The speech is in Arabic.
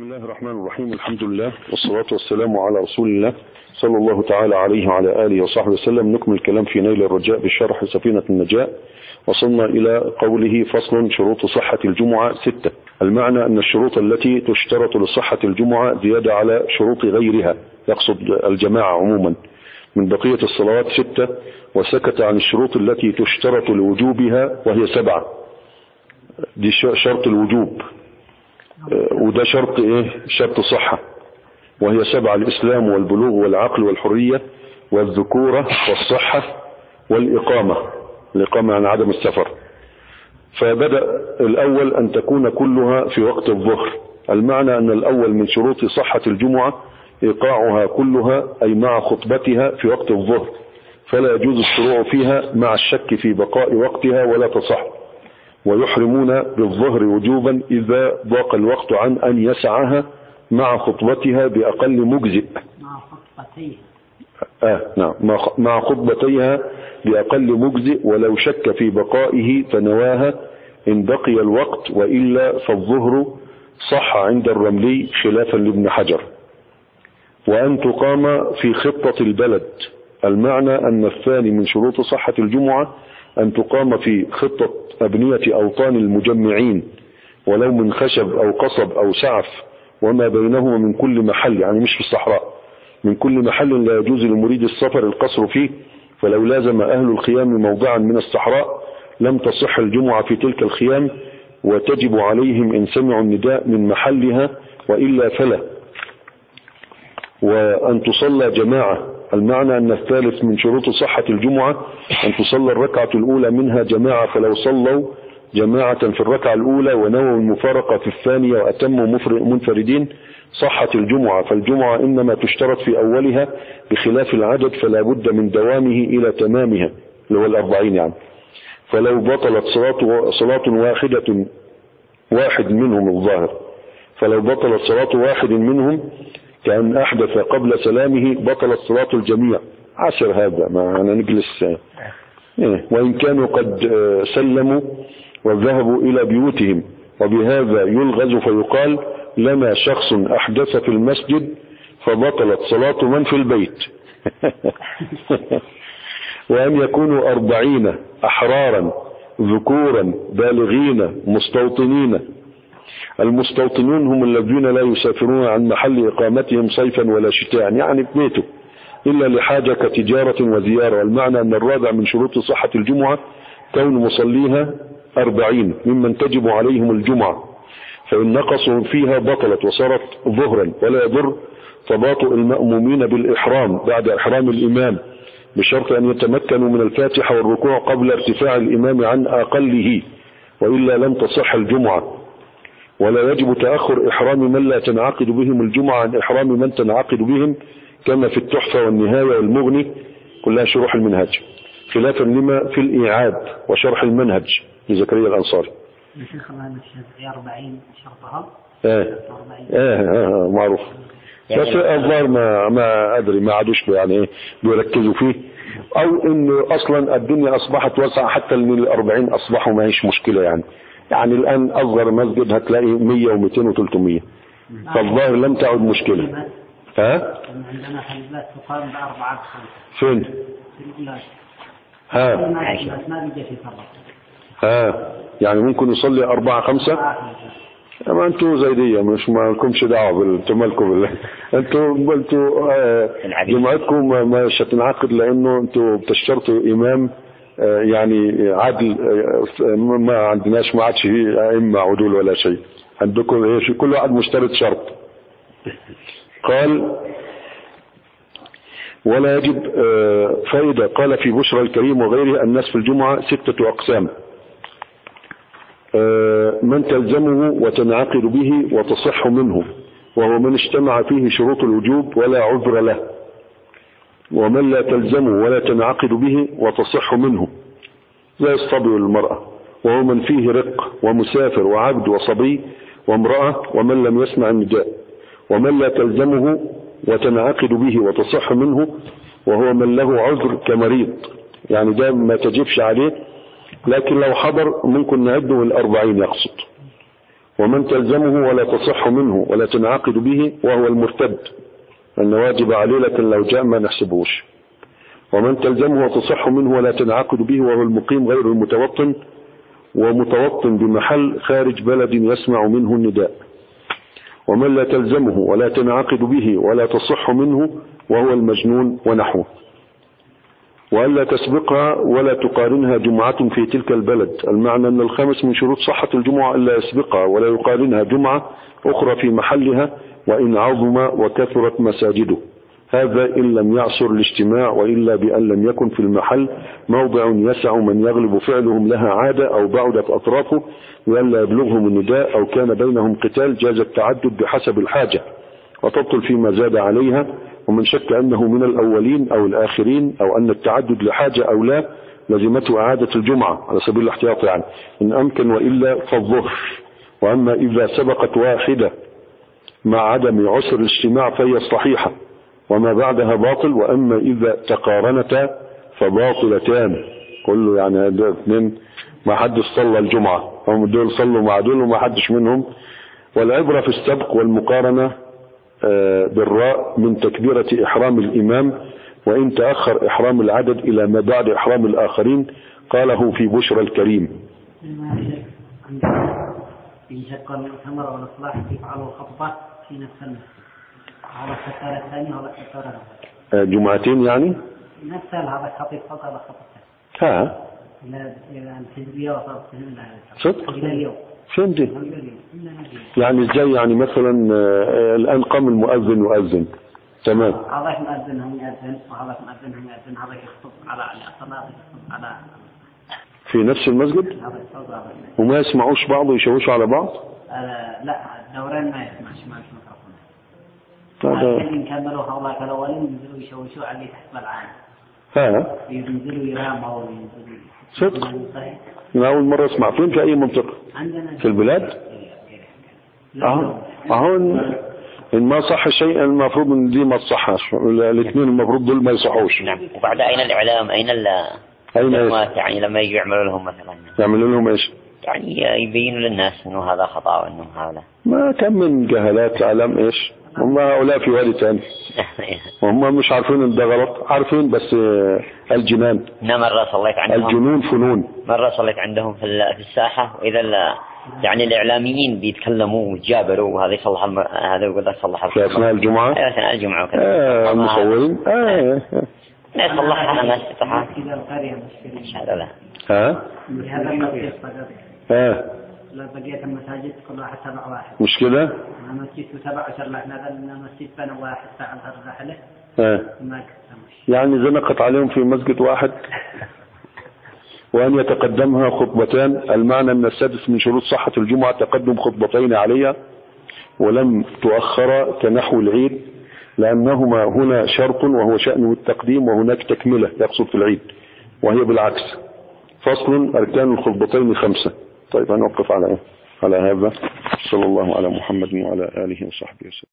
الله الرحمن الرحيم. الحمد لله والصلاة والسلام على رسول الله صلى الله تعالى عليه وعلى آله وصحبه وسلم. نكمل الكلام في نيل الرجاء بشرح سفينة النجاة. وصلنا إلى قوله فصل شروط صحة الجمعة 6. المعنى أن الشروط التي تشترط لصحة الجمعة زيادة على شروط غيرها، يقصد الجماعة عموما، من بقية الصلوات 6، وسكت عن الشروط التي تشترط لوجوبها وهي 7. دي شرط الوجوب، وده شرط ايه؟ شرط صحة، وهي 7: الإسلام والبلوغ والعقل والحرية والذكورة والصحة والإقامة. الإقامة عن عدم السفر. فبدأ الأول أن تكون كلها في وقت الظهر. المعنى أن الأول من شروط صحة الجمعة إيقاعها كلها، أي مع خطبتها في وقت الظهر، فلا يجوز الشروع فيها مع الشك في بقاء وقتها ولا تصح. ويحرمون بالظهر وجوبا إذا ضاق الوقت عن أن يسعها مع خطبتها بأقل مجزئ. نعم، مع خطبتيها بأقل مجزئ، ولو شك في بقائه فنواها إن بقي الوقت، وإلا فالظهر صح عند الرملي خلافا لابن حجر. وأن تقام في خطة البلد. المعنى أن الثاني من شروط صحة الجمعة أن تقام في خطة أبنية أوطان المجمعين، ولو من خشب أو قصب أو سعف وما بينهما من كل محل، يعني مش في الصحراء، من كل محل لا يجوز لمريد السفر القصر فيه. فلو لازم أهل الخيام موضعا من الصحراء لم تصح الجمعة في تلك الخيام، وتجب عليهم إن سمعوا النداء من محلها، وإلا فلا. وأن تصلى جماعة. المعنى أن الثالث من شروط صحة الجمعة أن تصلى الركعة الأولى منها جماعة، فلو صلوا جماعة في الركعة الأولى ونووا المفارقة في الثانية وأتموا منفردين صحت الجمعة. فالجمعة إنما تشترط في أولها بخلاف العدد، فلا بد من دوامه إلى تمامها، اللي هو 40 يعني. فلو بطلت صلاة واحد منهم الظاهر، فلو بطلت صلاة واحد منهم كأن أحدث قبل سلامه بطلت صلاة الجميع. عسر هذا، ما أنا نجلس. وإن كانوا قد سلموا وذهبوا إلى بيوتهم، وبهذا يلغز فيقال لنا شخص أحدث في المسجد فبطلت صلاة من في البيت. وأن يكونوا 40 أحرارا ذكورا بالغين مستوطنين. المستوطنون هم الذين لا يسافرون عن محل إقامتهم صيفا ولا شتاء، يعني في بيته، إلا لحاجة كتجارة وزيارة. والمعنى أن الرابع من شروط صحة الجمعة كون مصليها 40 ممن تجب عليهم الجمعة، فإن نقصوا فيها بطلت وصارت ظهرا، ولا يضر تباطؤ المأمومين بالإحرام بعد إحرام الإمام، بشرط أن يتمكنوا من الفاتحة والركوع قبل ارتفاع الإمام عن أقله، وإلا لم تصح الجمعة. ولا يجب تأخر إحرام من لا تنعقد بهم الجمعة عن إحرام من تنعقد بهم، كما في التحفة والنهاية والمغني، كلها شروح المنهج، خلافا لما في الإيعاد وشرح المنهج لزكريا الأنصاري. الشيخ الله الشافعي 40 شرطها. معروف. بس الظاهر ما أدري، ما عادوش يعني بيركزوا فيه، أو إنه أصلا الدنيا أصبحت واسعة حتى ال 40 أصبحوا ما هيش مشكلة يعني الآن أصغر مسجد هتلاقي 100 و200 و300، فالظاهر لم تعد مشكلة. عندنا حلبات تقام ب4 فين؟ في البلاد. ما بيجي يفرق. يعني ممكن يصلي 4 5. ما انتوا زي دي، مش ما لكمش دعوه انتوا مالكم انتوا جمعتكم مش هتنعقد، لانه انتوا بتشترطوا امام يعني عدل. ما عندناش، ما عادش ائمه عدول ولا شيء. عندكم كل واحد مشترط شرط. قال ولا يجب فائدة. قال في بشرى الكريم وغيره الناس في الجمعة 6 أقسام: من تلزمه وتنعقد به وتصح منه، وهو من اجتمع فيه شروط الوجوب ولا عذر له، ومن لا تلزمه ولا تنعقد به وتصح منه، لا يصطبي المرأة، وهو من فيه رق ومسافر وعبد وصبي وامرأة ومن لم يسمع النداء. ومن لا تلزمه وتنعقد به وتصح منه، وهو من له عذر كمريض، يعني ده ما تجبش عليه، لكن لو حضر ممكن نعده 40 يقصد. ومن تلزمه ولا تصح منه ولا تنعقد به وهو المرتد، أن واجب عليه لكن لو جاء ما نحسبوش. ومن تلزمه وتصح منه ولا تنعقد به وهو المقيم غير المتوطن، ومتوطن بمحل خارج بلد يسمع منه النداء. ومن لا تلزمه ولا تنعقد به ولا تصح منه وهو المجنون ونحوه. وألا تسبقها ولا تقارنها جمعة في تلك البلد، المعنى أن الخامس من شروط صحة الجمعة ألا يسبقها ولا يقارنها جمعة أخرى في محلها وإن عظم وكثرت مساجده، هذا إن لم يعسر الاجتماع، وإلا بأن لم يكن في المحل موضع يسع من يغلب فعلهم لها عادة أو بعدت أطرافه وألا يبلغهم النداء أو كان بينهم قتال، جاز التعدد بحسب الحاجة وتبطل فيما زاد عليها. ومن شك أنه من الأولين أو الآخرين أو أن التعدد لحاجة أو لا لزمته إعادة الجمعة على سبيل الاحتياط يعني إن أمكن، وإلا فالظهر. وأما إذا سبقت واحدة مع عدم عسر الاجتماع فهي صحيحة وما بعدها باطل. وأما إذا تقارنتا فباطلتان، كله يعني هذول اثنين ما حدش صلى الجمعة، هم دول صلوا مع دول وما حدش منهم. والعبرة في السبق والمقارنة بالراء من تكبيرة إحرام الإمام، وإن تأخر إحرام العدد إلى ما بعد إحرام الآخرين، قاله في بشرى الكريم. يشق المؤتمر والإصلاح يفعلوا خطبة في نفس المسجد على الفترة الثانية ولا الفترة جمعتين يعني؟ نفس هذا خطيب فقط على خطبة. ها؟ إلى الحزبية وصلت صدق؟ إلى اليوم. فهمت؟ يعني ازاي يعني مثلا الآن قام المؤذن يؤذن، تمام. هذاك مؤذن هم يؤذن وهذاك مؤذن هم يؤذن، هذاك يخطب على الصلاة يخطب على في نفس المسجد وما يسمعوش بعض ويشوشوا على بعض؟ لا الدورين ما يسمعش ما يسمعون. لكن كملوا هؤلاء الأولين ينزلوا يشوشوا عليه تحت العام. ها؟ ينزلوا يراموا وينزلوا. صدق؟ أنا أول مرة أسمع. فين في أي منطقة؟ عندنا في البلاد؟ أهو إن ما صح شيء المفروض إن دي ما تصحش، الاثنين المفروض دول ما يصحوش. نعم. وبعد أين الإعلام؟ أين يعني لما يجوا يعملوا لهم مثلا يعملوا لهم إيش؟ يعني يبينوا للناس إنه هذا خطأ وإنه هذا ما كم من جهالات أعلام إيش. هم هؤلاء في وادي ثاني هم مش عارفين إن ده غلط، عارفين بس الجنان. مرة صليت عندهم الجنون فنون. مرة صليت عندهم في الساحة، وإذا يعني الإعلاميين بيتكلموا وتجابروا وهذا يصلح هذا يقول لك صلح في أثناء الجمعة. أثناء الجمعة وكذا. المصورين. لا يصلحها أنا ما استطاع. هذا لا. لا بقيت المساجد كل واحد تبع واحد. مش كده؟ المسجد تبع شر احنا المسجد بين واحد فعل الرحلة. ما كتمش. يعني زنقت عليهم في مسجد واحد. وأن يتقدمها خطبتان، المعنى أن السادس من شروط صحة الجمعة تقدم خطبتين عليها ولم تؤخر كنحو العيد، لأنهما هنا شرط وهو شأنه التقديم وهناك تكملة يقصد في العيد، وهي بالعكس. فصل: أركان الخطبتين 5. طيب هنوقف على هذا. صلى الله على محمد وعلى آله وصحبه وسلم.